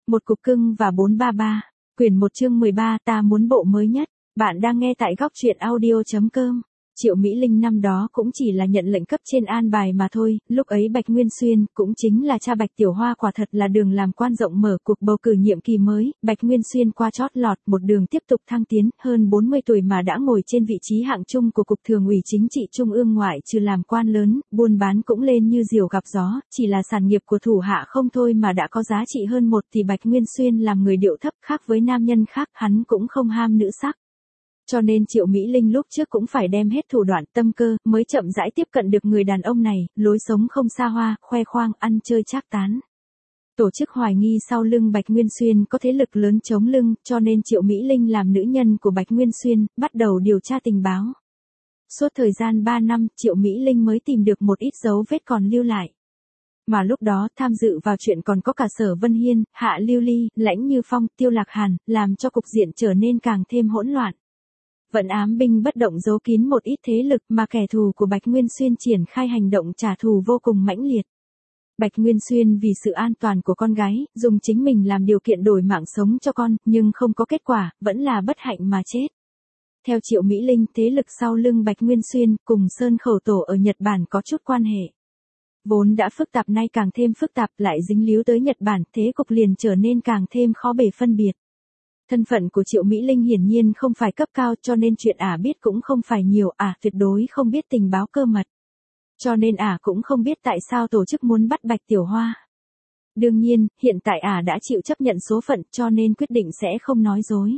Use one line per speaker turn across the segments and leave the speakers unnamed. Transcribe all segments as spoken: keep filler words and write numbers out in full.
Một cục cưng và bốn ba ba. Quyển một chương mười ba, ta muốn bộ mới nhất. Bạn đang nghe tại góc truyện audio chấm com. Triệu Mỹ Linh năm đó cũng chỉ là nhận lệnh cấp trên an bài mà thôi, lúc ấy Bạch Nguyên Xuyên, cũng chính là cha Bạch Tiểu Hoa quả thật là đường làm quan rộng mở cuộc bầu cử nhiệm kỳ mới, Bạch Nguyên Xuyên qua chót lọt một đường tiếp tục thăng tiến, hơn bốn mươi tuổi mà đã ngồi trên vị trí hạng trung của Cục Thường ủy Chính trị Trung ương ngoại trừ làm quan lớn, buôn bán cũng lên như diều gặp gió, chỉ là sản nghiệp của thủ hạ không thôi mà đã có giá trị hơn một thì Bạch Nguyên Xuyên làm người điệu thấp khác với nam nhân khác, hắn cũng không ham nữ sắc. Cho nên Triệu Mỹ Linh lúc trước cũng phải đem hết thủ đoạn tâm cơ, mới chậm rãi tiếp cận được người đàn ông này, lối sống không xa hoa, khoe khoang, ăn chơi trác tán. Tổ chức hoài nghi sau lưng Bạch Nguyên Xuyên có thế lực lớn chống lưng, cho nên Triệu Mỹ Linh làm nữ nhân của Bạch Nguyên Xuyên, bắt đầu điều tra tình báo. Suốt thời gian ba năm, Triệu Mỹ Linh mới tìm được một ít dấu vết còn lưu lại. Mà lúc đó tham dự vào chuyện còn có cả Sở Vân Hiên, Hạ Lưu Ly, Lãnh Như Phong, Tiêu Lạc Hàn, làm cho cục diện trở nên càng thêm hỗn loạn. Vận ám binh bất động giấu kín một ít thế lực mà kẻ thù của Bạch Nguyên Xuyên triển khai hành động trả thù vô cùng mãnh liệt. Bạch Nguyên Xuyên vì sự an toàn của con gái, dùng chính mình làm điều kiện đổi mạng sống cho con, nhưng không có kết quả, vẫn là bất hạnh mà chết. Theo Triệu Mỹ Linh, thế lực sau lưng Bạch Nguyên Xuyên cùng Sơn Khẩu Tổ ở Nhật Bản có chút quan hệ. Vốn đã phức tạp nay càng thêm phức tạp, lại dính líu tới Nhật Bản, thế cục liền trở nên càng thêm khó bề phân biệt. Thân phận của Triệu Mỹ Linh hiển nhiên không phải cấp cao, cho nên chuyện ả biết cũng không phải nhiều, ả tuyệt đối không biết tình báo cơ mật. Cho nên ả cũng không biết tại sao tổ chức muốn bắt Bạch Tiểu Hoa. Đương nhiên, hiện tại ả đã chịu chấp nhận số phận, cho nên quyết định sẽ không nói dối.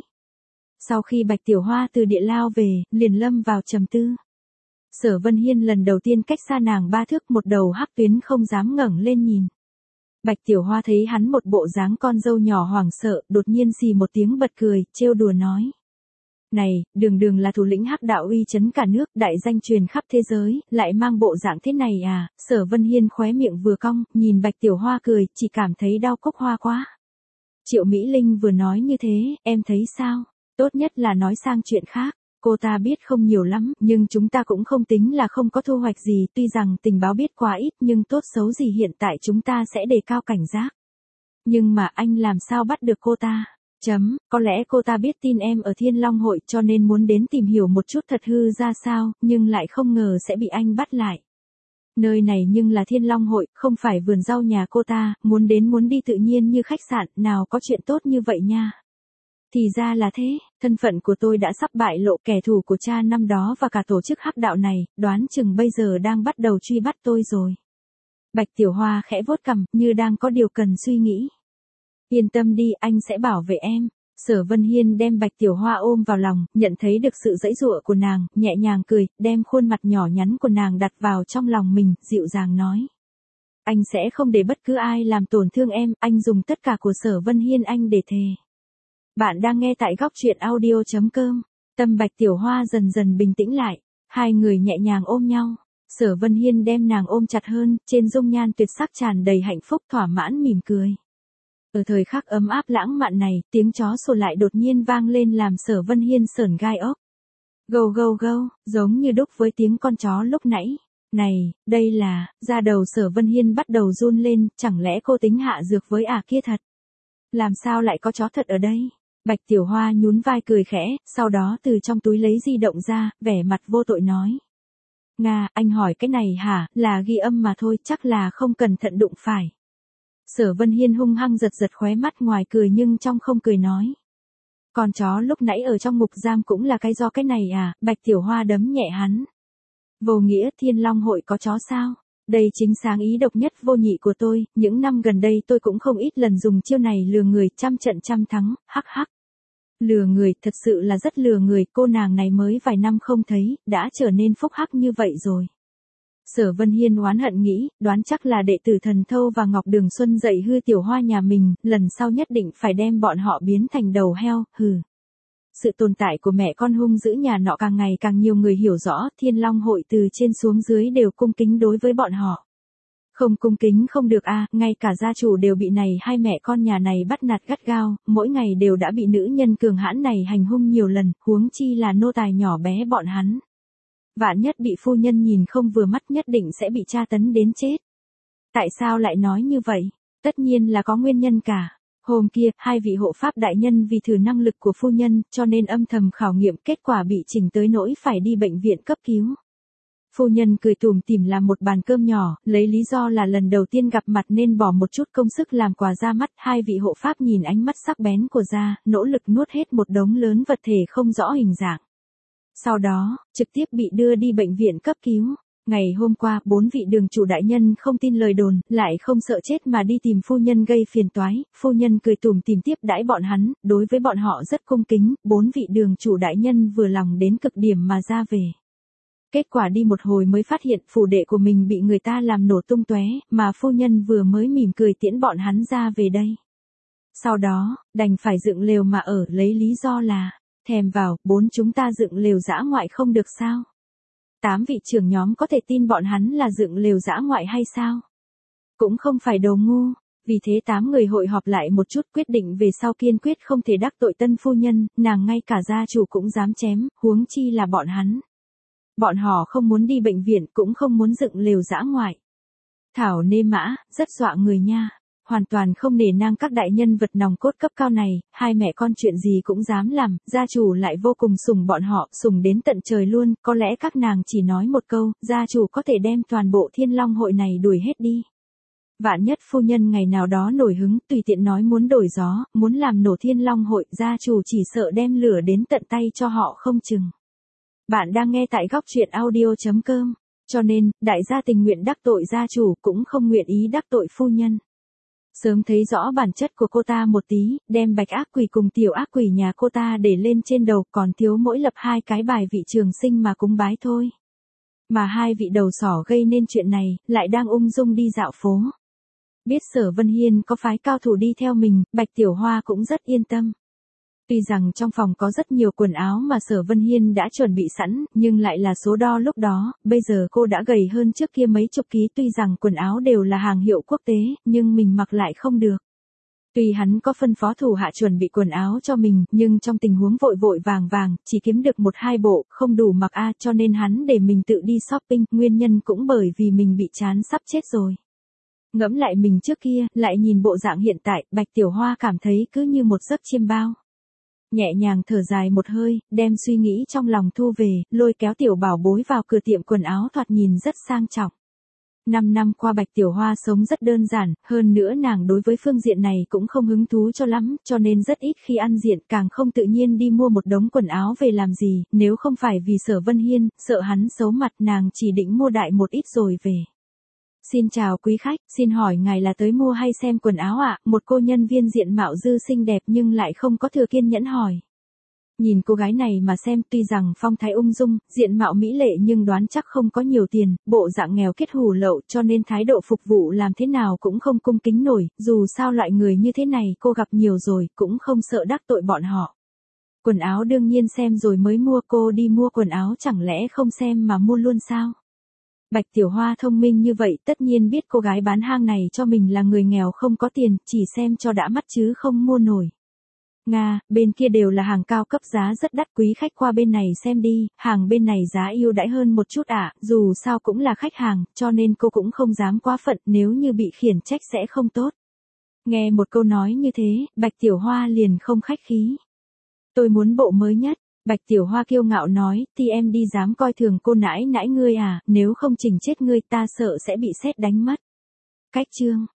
Sau khi Bạch Tiểu Hoa từ địa lao về, liền lâm vào trầm tư. Sở Vân Hiên lần đầu tiên cách xa nàng ba thước, một đầu hắc tuyến không dám ngẩng lên nhìn. Bạch Tiểu Hoa thấy hắn một bộ dáng con dâu nhỏ hoảng sợ, đột nhiên xì một tiếng bật cười, trêu đùa nói. Này, đường đường là thủ lĩnh hắc đạo uy chấn cả nước, đại danh truyền khắp thế giới, lại mang bộ dạng thế này à, Sở Vân Hiên khóe miệng vừa cong, nhìn Bạch Tiểu Hoa cười, chỉ cảm thấy đau cốc hoa quá. Triệu Mỹ Linh vừa nói như thế, em thấy sao? Tốt nhất là nói sang chuyện khác. Cô ta biết không nhiều lắm, nhưng chúng ta cũng không tính là không có thu hoạch gì, tuy rằng tình báo biết quá ít nhưng tốt xấu gì hiện tại chúng ta sẽ đề cao cảnh giác. Nhưng mà anh làm sao bắt được cô ta? Chấm, có lẽ cô ta biết tin em ở Thiên Long Hội cho nên muốn đến tìm hiểu một chút thật hư ra sao, nhưng lại không ngờ sẽ bị anh bắt lại. Nơi này nhưng là Thiên Long Hội, không phải vườn rau nhà cô ta, muốn đến muốn đi tự nhiên như khách sạn, nào có chuyện tốt như vậy nha. Thì ra là thế, thân phận của tôi đã sắp bại lộ, kẻ thù của cha năm đó và cả tổ chức hắc đạo này, đoán chừng bây giờ đang bắt đầu truy bắt tôi rồi. Bạch Tiểu Hoa khẽ vuốt cằm, như đang có điều cần suy nghĩ. Yên tâm đi, anh sẽ bảo vệ em. Sở Vân Hiên đem Bạch Tiểu Hoa ôm vào lòng, nhận thấy được sự giãy giụa của nàng, nhẹ nhàng cười, đem khuôn mặt nhỏ nhắn của nàng đặt vào trong lòng mình, dịu dàng nói. Anh sẽ không để bất cứ ai làm tổn thương em, anh dùng tất cả của Sở Vân Hiên anh để thề. Bạn đang nghe tại góc truyện audio chấm com. Tâm Bạch Tiểu Hoa dần dần bình tĩnh lại, hai người nhẹ nhàng ôm nhau. Sở Vân Hiên đem nàng ôm chặt hơn, trên dung nhan tuyệt sắc tràn đầy hạnh phúc thỏa mãn mỉm cười. Ở thời khắc ấm áp lãng mạn này, tiếng chó sủa lại đột nhiên vang lên làm Sở Vân Hiên sởn gai ốc. Gâu gâu gâu, giống như đúc với tiếng con chó lúc nãy. Này, đây là, da đầu Sở Vân Hiên bắt đầu run lên, chẳng lẽ cô tính hạ dược với ả kia thật? Làm sao lại có chó thật ở đây? Bạch Tiểu Hoa nhún vai cười khẽ, sau đó từ trong túi lấy di động ra, vẻ mặt vô tội nói. Nga, anh hỏi cái này hả, là ghi âm mà thôi, chắc là không cẩn thận đụng phải. Sở Vân Hiên hung hăng giật giật khóe mắt, ngoài cười nhưng trong không cười nói. Con chó lúc nãy ở trong ngục giam cũng là cái do cái này à, Bạch Tiểu Hoa đấm nhẹ hắn. Vô nghĩa, Thiên Long Hội có chó sao? Đây chính sáng ý độc nhất vô nhị của tôi, những năm gần đây tôi cũng không ít lần dùng chiêu này lừa người, trăm trận trăm thắng, hắc hắc. Lừa người, thật sự là rất lừa người, cô nàng này mới vài năm không thấy, đã trở nên phúc hắc như vậy rồi. Sở Vân Hiên oán hận nghĩ, đoán chắc là đệ tử Thần Thâu và Ngọc Đường Xuân dạy hư Tiểu Hoa nhà mình, lần sau nhất định phải đem bọn họ biến thành đầu heo, hừ. Sự tồn tại của mẹ con hung dữ nhà nọ càng ngày càng nhiều người hiểu rõ, Thiên Long Hội từ trên xuống dưới đều cung kính đối với bọn họ. Không cung kính không được a, à, ngay cả gia chủ đều bị này hai mẹ con nhà này bắt nạt gắt gao, mỗi ngày đều đã bị nữ nhân cường hãn này hành hung nhiều lần, huống chi là nô tài nhỏ bé bọn hắn. Vạn nhất bị phu nhân nhìn không vừa mắt nhất định sẽ bị tra tấn đến chết. Tại sao lại nói như vậy? Tất nhiên là có nguyên nhân cả. Hôm kia, hai vị hộ pháp đại nhân vì thử năng lực của phu nhân, cho nên âm thầm khảo nghiệm, kết quả bị chỉnh tới nỗi phải đi bệnh viện cấp cứu. Phu nhân cười tủm tỉm làm một bàn cơm nhỏ, lấy lý do là lần đầu tiên gặp mặt nên bỏ một chút công sức làm quà ra mắt. Hai vị hộ pháp nhìn ánh mắt sắc bén của Gia, nỗ lực nuốt hết một đống lớn vật thể không rõ hình dạng. Sau đó, trực tiếp bị đưa đi bệnh viện cấp cứu. Ngày hôm qua, bốn vị đường chủ đại nhân không tin lời đồn, lại không sợ chết mà đi tìm phu nhân gây phiền toái. Phu nhân cười tủm tỉm tiếp đãi bọn hắn, đối với bọn họ rất cung kính. Bốn vị đường chủ đại nhân vừa lòng đến cực điểm mà ra về. Kết quả đi một hồi mới phát hiện phủ đệ của mình bị người ta làm nổ tung tóe, mà phu nhân vừa mới mỉm cười tiễn bọn hắn ra về đây. Sau đó, đành phải dựng lều mà ở, lấy lý do là, thèm vào, bốn chúng ta dựng lều dã ngoại không được sao? Tám vị trưởng nhóm có thể tin bọn hắn là dựng lều dã ngoại hay sao? Cũng không phải đồ ngu. Vì thế tám người hội họp lại một chút, quyết định về sau kiên quyết không thể đắc tội tân phu nhân, nàng ngay cả gia chủ cũng dám chém, huống chi là bọn hắn. Bọn họ không muốn đi bệnh viện, cũng không muốn dựng lều dã ngoại. Thảo nê mã, rất dọa người nha. Hoàn toàn không nể nang các đại nhân vật nòng cốt cấp cao này, hai mẹ con chuyện gì cũng dám làm, gia chủ lại vô cùng sủng bọn họ, sủng đến tận trời luôn. Có lẽ các nàng chỉ nói một câu, gia chủ có thể đem toàn bộ Thiên Long hội này đuổi hết đi. Vạn nhất phu nhân ngày nào đó nổi hứng, tùy tiện nói muốn đổi gió, muốn làm nổ Thiên Long hội, gia chủ chỉ sợ đem lửa đến tận tay cho họ không chừng. Bạn đang nghe tại góc truyện audio chấm com. Cho nên, đại gia tình nguyện đắc tội gia chủ, cũng không nguyện ý đắc tội phu nhân. Sớm thấy rõ bản chất của cô ta một tí, đem bạch ác quỷ cùng tiểu ác quỷ nhà cô ta để lên trên đầu, còn thiếu mỗi lập hai cái bài vị trường sinh mà cúng bái thôi. Mà hai vị đầu sỏ gây nên chuyện này, lại đang ung dung đi dạo phố. Biết Sở Vân Hiên có phái cao thủ đi theo mình, Bạch Tiểu Hoa cũng rất yên tâm. Tuy rằng trong phòng có rất nhiều quần áo mà Sở Vân Hiên đã chuẩn bị sẵn, nhưng lại là số đo lúc đó, bây giờ cô đã gầy hơn trước kia mấy chục ký. Tuy rằng quần áo đều là hàng hiệu quốc tế, nhưng mình mặc lại không được. Tuy hắn có phân phó thủ hạ chuẩn bị quần áo cho mình, nhưng trong tình huống vội vội vàng vàng, chỉ kiếm được một hai bộ, không đủ mặc a, cho nên hắn để mình tự đi shopping, nguyên nhân cũng bởi vì mình bị chán sắp chết rồi. Ngẫm lại mình trước kia, lại nhìn bộ dạng hiện tại, Bạch Tiểu Hoa cảm thấy cứ như một giấc chiêm bao. Nhẹ nhàng thở dài một hơi, đem suy nghĩ trong lòng thu về, lôi kéo tiểu bảo bối vào cửa tiệm quần áo thoạt nhìn rất sang trọng. Năm năm qua Bạch Tiểu Hoa sống rất đơn giản, hơn nữa nàng đối với phương diện này cũng không hứng thú cho lắm, cho nên rất ít khi ăn diện, càng không tự nhiên đi mua một đống quần áo về làm gì, nếu không phải vì Sở Vân Hiên, sợ hắn xấu mặt, nàng chỉ định mua đại một ít rồi về. Xin chào quý khách, xin hỏi ngài là tới mua hay xem quần áo ạ? Một cô nhân viên diện mạo dư xinh đẹp nhưng lại không có thừa kiên nhẫn hỏi. Nhìn cô gái này mà xem, tuy rằng phong thái ung dung, diện mạo mỹ lệ nhưng đoán chắc không có nhiều tiền, bộ dạng nghèo kết hủ lậu, cho nên thái độ phục vụ làm thế nào cũng không cung kính nổi, dù sao loại người như thế này cô gặp nhiều rồi, cũng không sợ đắc tội bọn họ. Quần áo đương nhiên xem rồi mới mua, cô đi mua quần áo chẳng lẽ không xem mà mua luôn sao? Bạch Tiểu Hoa thông minh như vậy tất nhiên biết cô gái bán hang này cho mình là người nghèo không có tiền, chỉ xem cho đã mắt chứ không mua nổi. Nga, bên kia đều là hàng cao cấp giá rất đắt, quý khách qua bên này xem đi, hàng bên này giá ưu đãi hơn một chút ạ, à, dù sao cũng là khách hàng, cho nên cô cũng không dám quá phận, nếu như bị khiển trách sẽ không tốt. Nghe một câu nói như thế, Bạch Tiểu Hoa liền không khách khí. Tôi muốn bộ mới nhất. Bạch Tiểu Hoa kiêu ngạo nói, thì em đi dám coi thường cô nãi nãi ngươi à, nếu không chỉnh chết ngươi ta sợ sẽ bị sét đánh mất. Cách chương